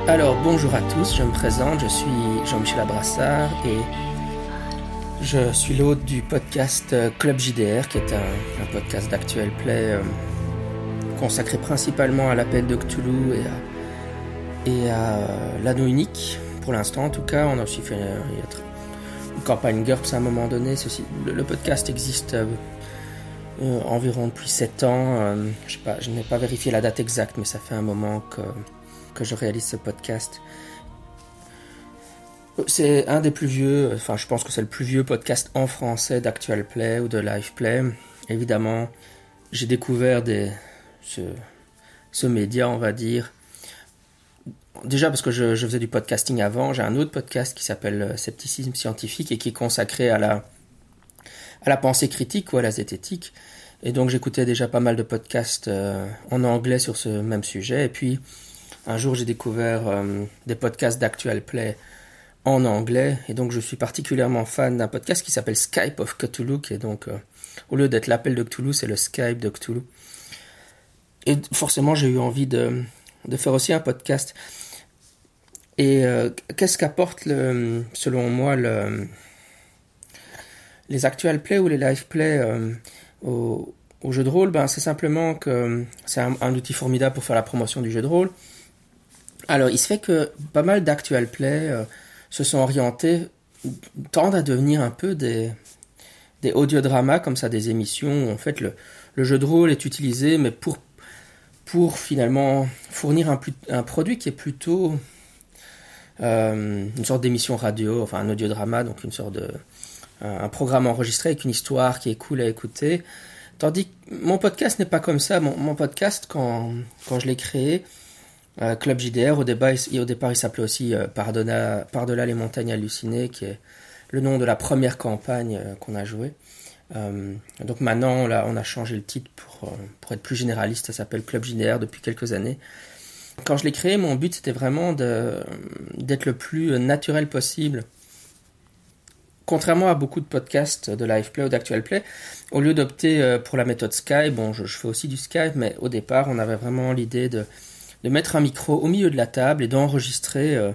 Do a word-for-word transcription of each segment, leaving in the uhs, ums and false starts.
Alors bonjour à tous, je me présente, je suis Jean-Michel Abrassard et je suis l'hôte du podcast Club J D R, qui est un, un podcast d'actual play euh, consacré principalement à l'appel de Cthulhu et à, et à euh, l'anneau unique. Pour l'instant en tout cas, on a aussi fait euh, une campagne GURPS à un moment donné. Ceci, le, le podcast existe euh, euh, environ depuis sept ans, euh, je, sais pas, je n'ai pas vérifié la date exacte, mais ça fait un moment que... que je réalise ce podcast. C'est un des plus vieux, enfin je pense que c'est le plus vieux podcast en français d'actual play ou de live play. Évidemment, j'ai découvert des, ce, ce média, on va dire, déjà parce que je, je faisais du podcasting avant. J'ai un autre podcast qui s'appelle Scepticisme scientifique et qui est consacré à la, à la pensée critique ou à la zététique. Et donc j'écoutais déjà pas mal de podcasts euh, en anglais sur ce même sujet. Et puis un jour, j'ai découvert euh, des podcasts d'actual play en anglais, et donc je suis particulièrement fan d'un podcast qui s'appelle Skype of Cthulhu, qui est donc, euh, au lieu d'être l'appel de Cthulhu, c'est le Skype de Cthulhu. Et forcément, j'ai eu envie de, de faire aussi un podcast. Et euh, qu'est-ce qu'apporte, le, selon moi, le, les actual play ou les live play euh, au, au jeu de rôle? Ben, c'est simplement que c'est un, un outil formidable pour faire la promotion du jeu de rôle. Alors, il se fait que pas mal d'actual play euh, se sont orientés, tendent à devenir un peu des, des audiodramas, comme ça, des émissions où en fait le, le jeu de rôle est utilisé, mais pour, pour finalement fournir un, un produit qui est plutôt euh, une sorte d'émission radio, enfin un audiodrama, donc une sorte de un programme enregistré avec une histoire qui est cool à écouter. Tandis que mon podcast n'est pas comme ça. Mon, mon podcast, quand, quand je l'ai créé, Euh, Club J D R, au départ, il, au départ il s'appelait aussi euh, Par-delà, Par-delà les montagnes hallucinées, qui est le nom de la première campagne euh, qu'on a jouée. Euh, donc maintenant, là, on a changé le titre pour, euh, pour être plus généraliste, ça s'appelle Club J D R depuis quelques années. Quand je l'ai créé, mon but c'était vraiment de, d'être le plus naturel possible. Contrairement à beaucoup de podcasts de live play ou d'actual play, au lieu d'opter euh, pour la méthode Skype, bon, je, je fais aussi du Skype, mais au départ, on avait vraiment l'idée de de mettre un micro au milieu de la table et d'enregistrer euh,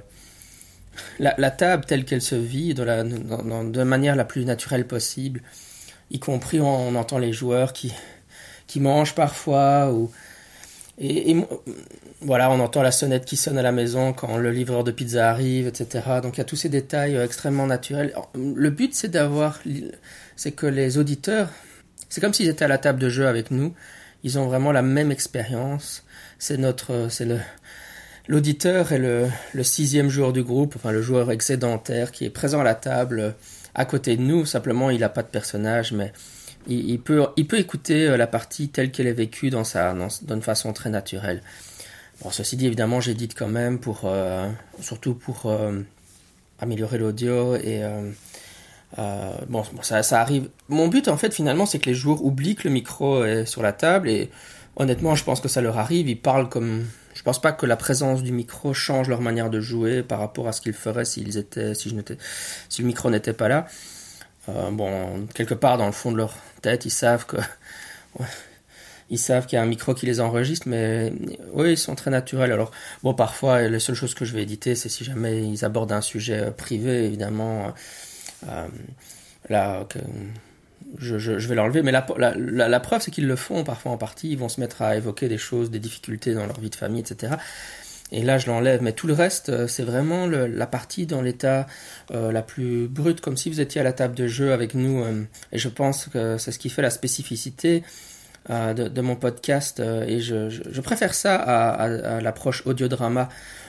la, la table telle qu'elle se vit de la, dans, dans, de la manière la plus naturelle possible, y compris on, on entend les joueurs qui, qui mangent parfois, ou, et, et voilà, on entend la sonnette qui sonne à la maison quand le livreur de pizza arrive, et cetera. Donc il y a tous ces détails euh, extrêmement naturels. Le but c'est d'avoir, c'est que les auditeurs, c'est comme s'ils étaient à la table de jeu avec nous, ils ont vraiment la même expérience. C'est notre, c'est le, l'auditeur est le, le sixième joueur du groupe, enfin le joueur excédentaire qui est présent à la table à côté de nous. Simplement, il n'a pas de personnage, mais il, il peut, il peut écouter la partie telle qu'elle est vécue dans sa, dans, d'une façon très naturelle. Bon, ceci dit, évidemment, j'édite quand même pour, euh, surtout pour euh, améliorer l'audio et euh, euh, bon, ça, ça arrive. Mon but, en fait, finalement, c'est que les joueurs oublient que le micro est sur la table et honnêtement, je pense que ça leur arrive. Ils parlent comme. Je pense pas que la présence du micro change leur manière de jouer par rapport à ce qu'ils feraient s'ils étaient, si je n'étais, si le micro n'était pas là. Euh, bon, quelque part dans le fond de leur tête, ils savent que, ouais, ils savent qu'il y a un micro qui les enregistre, mais oui, ils sont très naturels. Alors, bon, parfois, les seules choses que je vais éditer, c'est si jamais ils abordent un sujet privé, évidemment. Euh, là. Que, Je, je, je vais l'enlever, mais la, la, la, la preuve c'est qu'ils le font parfois en partie, ils vont se mettre à évoquer des choses, des difficultés dans leur vie de famille, et cetera. Et là je l'enlève, mais tout le reste c'est vraiment le, la partie dans l'état euh, la plus brute, comme si vous étiez à la table de jeu avec nous, euh, et je pense que c'est ce qui fait la spécificité euh, de, de mon podcast, euh, et je, je, je préfère ça à, à, à l'approche audiodrama.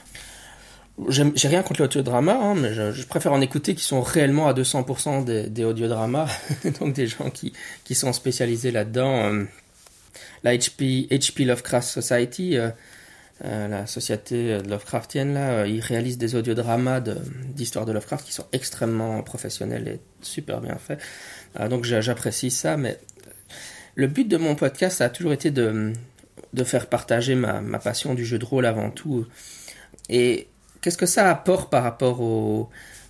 J'aime, j'ai rien contre l'audiodrama, hein, mais je, je préfère en écouter qui sont réellement à deux cents pour cent des, des audiodramas, donc des gens qui, qui sont spécialisés là-dedans. Euh, la H P, H P Lovecraft Society, euh, euh, la société Lovecraftienne, là, euh, ils réalisent des audiodramas de, d'histoire de Lovecraft qui sont extrêmement professionnels et super bien faits. Euh, donc j'apprécie ça, mais le but de mon podcast, ça a toujours été de, de faire partager ma, ma passion du jeu de rôle avant tout. Et qu'est-ce que ça apporte par rapport au,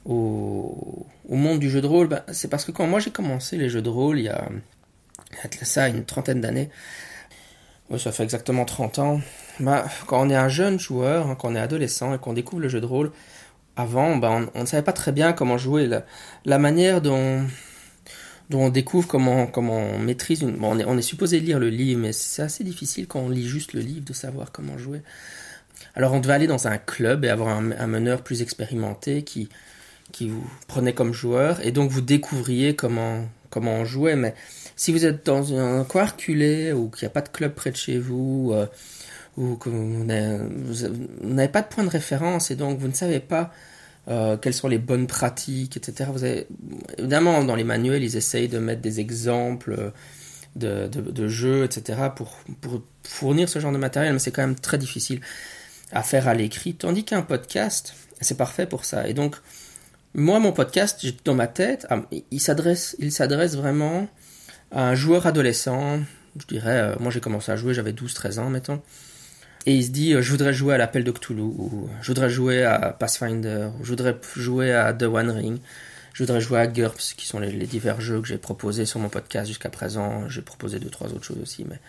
au, au monde du jeu de rôle? Ben, c'est parce que quand moi j'ai commencé les jeux de rôle, il y a, il y a ça une trentaine d'années, Oui, ça fait exactement trente ans. Bah, quand on est un jeune joueur, hein, quand on est adolescent et qu'on découvre le jeu de rôle, avant, bah, on, on ne savait pas très bien comment jouer. La, la manière dont, dont on découvre comment, comment on maîtrise une... Bon, on est, on est supposé lire le livre, mais c'est assez difficile quand on lit juste le livre de savoir comment jouer. Alors on devait aller dans un club et avoir un, un meneur plus expérimenté qui, qui vous prenait comme joueur, et donc vous découvriez comment, comment on jouait. Mais si vous êtes dans un coin reculé, ou qu'il n'y a pas de club près de chez vous, euh, ou que vous n'avez, vous n'avez pas de point de référence, et donc vous ne savez pas euh, quelles sont les bonnes pratiques, et cetera. Vous avez, évidemment, dans les manuels, ils essayent de mettre des exemples de, de, de jeux, et cetera, pour, pour fournir ce genre de matériel, mais c'est quand même très difficile à faire à l'écrit, tandis qu'un podcast, c'est parfait pour ça. Et donc, moi, mon podcast, dans ma tête, il s'adresse, il s'adresse vraiment à un joueur adolescent. Je dirais, euh, moi j'ai commencé à jouer, j'avais douze treize ans, mettons. Et il se dit, euh, je voudrais jouer à l'Appel de Cthulhu, ou je voudrais jouer à Pathfinder, ou je voudrais jouer à The One Ring, je voudrais jouer à GURPS, qui sont les, les divers jeux que j'ai proposés sur mon podcast jusqu'à présent. J'ai proposé deux, trois autres choses aussi, mais...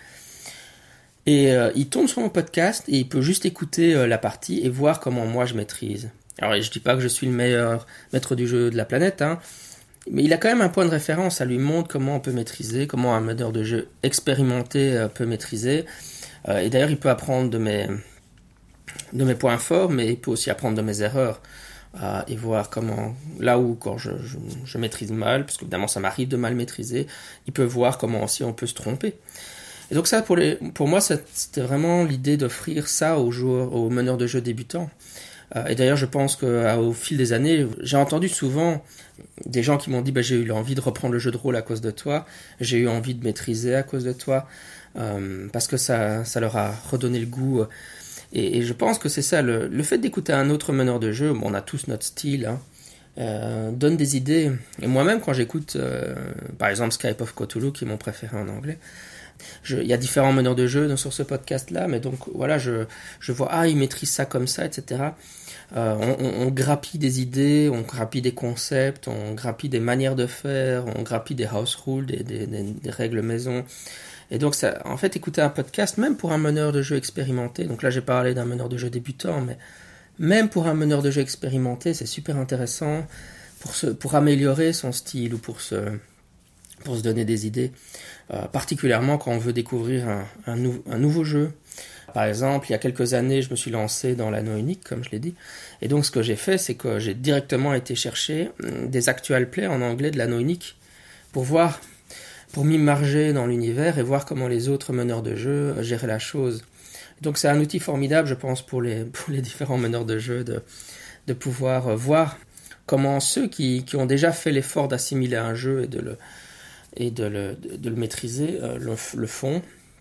Et euh, il tombe sur mon podcast et il peut juste écouter euh, la partie et voir comment moi je maîtrise. Alors je dis pas que je suis le meilleur maître du jeu de la planète, hein, mais il a quand même un point de référence. Ça lui montre comment on peut maîtriser, comment un meneur de jeu expérimenté euh, peut maîtriser. Euh, et d'ailleurs il peut apprendre de mes, de mes points forts, mais il peut aussi apprendre de mes erreurs. Euh, et voir comment, là où quand je, je, je maîtrise mal, parce qu'évidemment ça m'arrive de mal maîtriser, il peut voir comment aussi on peut se tromper. Et donc ça, pour, les, pour moi, c'était vraiment l'idée d'offrir ça aux joueurs, aux meneurs de jeu débutants. Euh, et d'ailleurs, je pense qu'au fil des années, j'ai entendu souvent des gens qui m'ont dit bah, « j'ai eu envie de reprendre le jeu de rôle à cause de toi, j'ai eu envie de maîtriser à cause de toi, euh, parce que ça, ça leur a redonné le goût. » Et, et je pense que c'est ça, le, le fait d'écouter un autre meneur de jeu, bon, on a tous notre style, hein, euh, donne des idées. Et moi-même, quand j'écoute, euh, par exemple, Skype of Cthulhu, qui est mon préféré en anglais, Je, il y a différents meneurs de jeu sur ce podcast-là, mais donc voilà, je, je vois, ah, ils maîtrisent ça comme ça, et cetera. Euh, on, on, on grappille des idées, on grappille des concepts, on grappille des manières de faire, on grappille des house rules, des, des, des, des règles maison. Et donc, ça, en fait, écouter un podcast, même pour un meneur de jeu expérimenté, donc là j'ai parlé d'un meneur de jeu débutant, mais même pour un meneur de jeu expérimenté, c'est super intéressant pour, se, pour améliorer son style ou pour se... pour se donner des idées, euh, particulièrement quand on veut découvrir un, un, nou- un nouveau jeu. Par exemple, il y a quelques années, je me suis lancé dans l'anneau unique, comme je l'ai dit, et donc ce que j'ai fait, c'est que j'ai directement été chercher des actual plays en anglais de l'anneau unique pour voir, pour m'immerger dans l'univers et voir comment les autres meneurs de jeu géraient la chose. Donc c'est un outil formidable, je pense, pour les, pour les différents meneurs de jeu de, de pouvoir voir comment ceux qui, qui ont déjà fait l'effort d'assimiler un jeu et de le et de le, de, de le maîtriser, euh, le, le fond.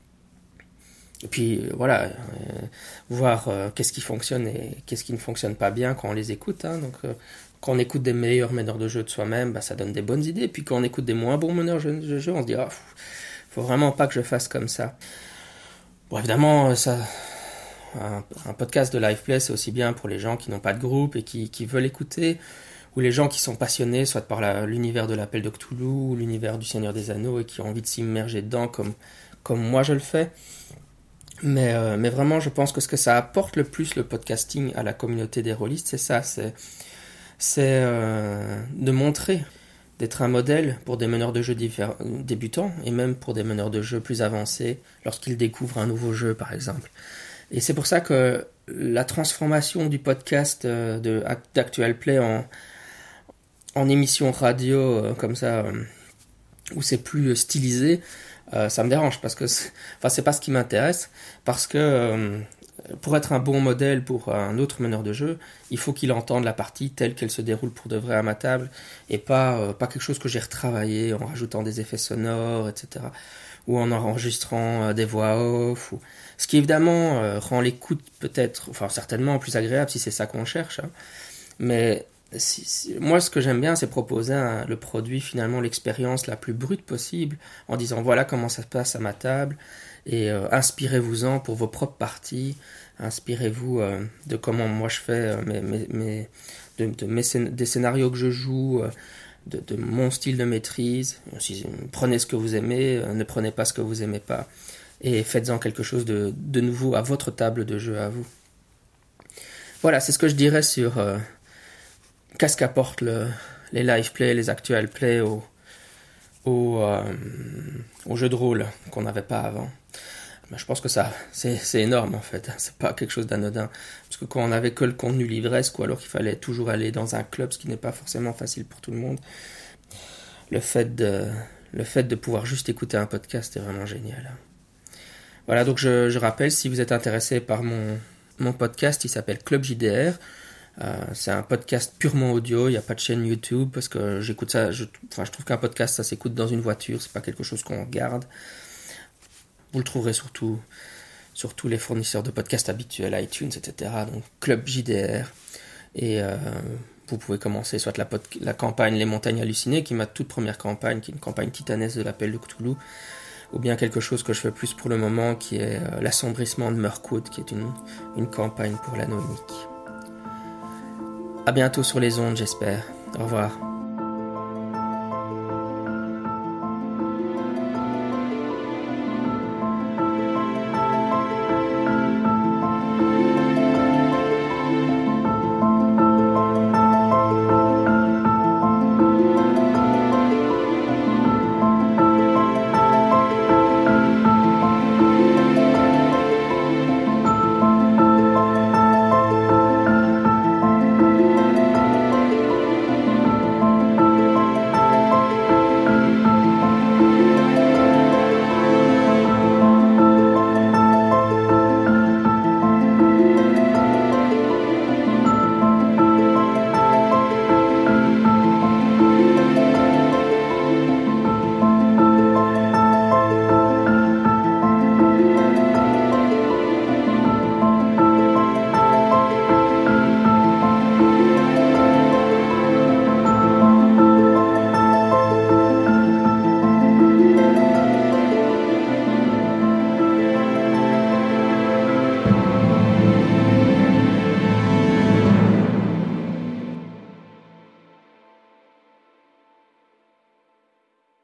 Et puis, euh, voilà, euh, voir euh, qu'est-ce qui fonctionne et qu'est-ce qui ne fonctionne pas bien quand on les écoute. Hein. Donc, euh, quand on écoute des meilleurs meneurs de jeu de soi-même, bah, ça donne des bonnes idées. Et puis, quand on écoute des moins bons meneurs de jeu, on se dit, ah, faut vraiment pas que je fasse comme ça. Bon, évidemment, ça, un, un podcast de live play, c'est aussi bien pour les gens qui n'ont pas de groupe et qui, qui veulent écouter, ou les gens qui sont passionnés, soit par la, l'univers de l'Appel de Cthulhu, ou l'univers du Seigneur des Anneaux, et qui ont envie de s'immerger dedans comme, comme moi je le fais. Mais, euh, mais vraiment, je pense que ce que ça apporte le plus, le podcasting, à la communauté des rôlistes, c'est ça, c'est, c'est euh, de montrer, d'être un modèle pour des meneurs de jeu diffé- débutants, et même pour des meneurs de jeu plus avancés, lorsqu'ils découvrent un nouveau jeu, par exemple. Et c'est pour ça que la transformation du podcast euh, de, d'Actual Play en en émission radio euh, comme ça euh, où c'est plus stylisé, euh, ça me dérange parce que c'est, enfin c'est pas ce qui m'intéresse, parce que euh, pour être un bon modèle pour un autre meneur de jeu, il faut qu'il entende la partie telle qu'elle se déroule pour de vrai à ma table, et pas euh, pas quelque chose que j'ai retravaillé en rajoutant des effets sonores, et cetera, ou en enregistrant euh, des voix off, ou... ce qui évidemment euh, rend l'écoute peut-être, enfin certainement plus agréable si c'est ça qu'on cherche, hein. Mais Si, si, moi, ce que j'aime bien, c'est proposer un, le produit, finalement, l'expérience la plus brute possible, en disant voilà comment ça se passe à ma table, et euh, inspirez-vous-en pour vos propres parties, inspirez-vous euh, de comment moi je fais, euh, mes, mes, mes, de, de mes, des scénarios que je joue, euh, de, de mon style de maîtrise. Si, prenez ce que vous aimez, euh, ne prenez pas ce que vous aimez pas. et faites-en quelque chose de, de nouveau à votre table de jeu à vous. Voilà, c'est ce que je dirais sur euh, qu'est-ce qu'apportent le, les live play, les actual play au, au, euh, au jeu de rôle qu'on n'avait pas avant. Ben, je pense que ça, c'est, c'est énorme en fait, c'est pas quelque chose d'anodin. Parce que quand on avait que le contenu livresque, ou alors qu'il fallait toujours aller dans un club, ce qui n'est pas forcément facile pour tout le monde, le fait de, le fait de pouvoir juste écouter un podcast est vraiment génial. Voilà, donc je, je rappelle, si vous êtes intéressé par mon, mon podcast, il s'appelle Club J D R. Euh, c'est un podcast purement audio, il n'y a pas de chaîne YouTube, parce que j'écoute ça, je, enfin, je trouve qu'un podcast, ça s'écoute dans une voiture, c'est pas quelque chose qu'on regarde. Vous le trouverez surtout sur tous les fournisseurs de podcasts habituels, iTunes, et cetera. Donc Club J D R. Et euh, vous pouvez commencer soit la, pod- la campagne Les Montagnes Hallucinées, qui est ma toute première campagne, qui est une campagne titanesque de l'appel de Cthulhu, ou bien quelque chose que je fais plus pour le moment, qui est euh, L'assombrissement de Mirkwood, qui est une, une campagne pour l'anneau unique. À bientôt sur les ondes, j'espère. Au revoir.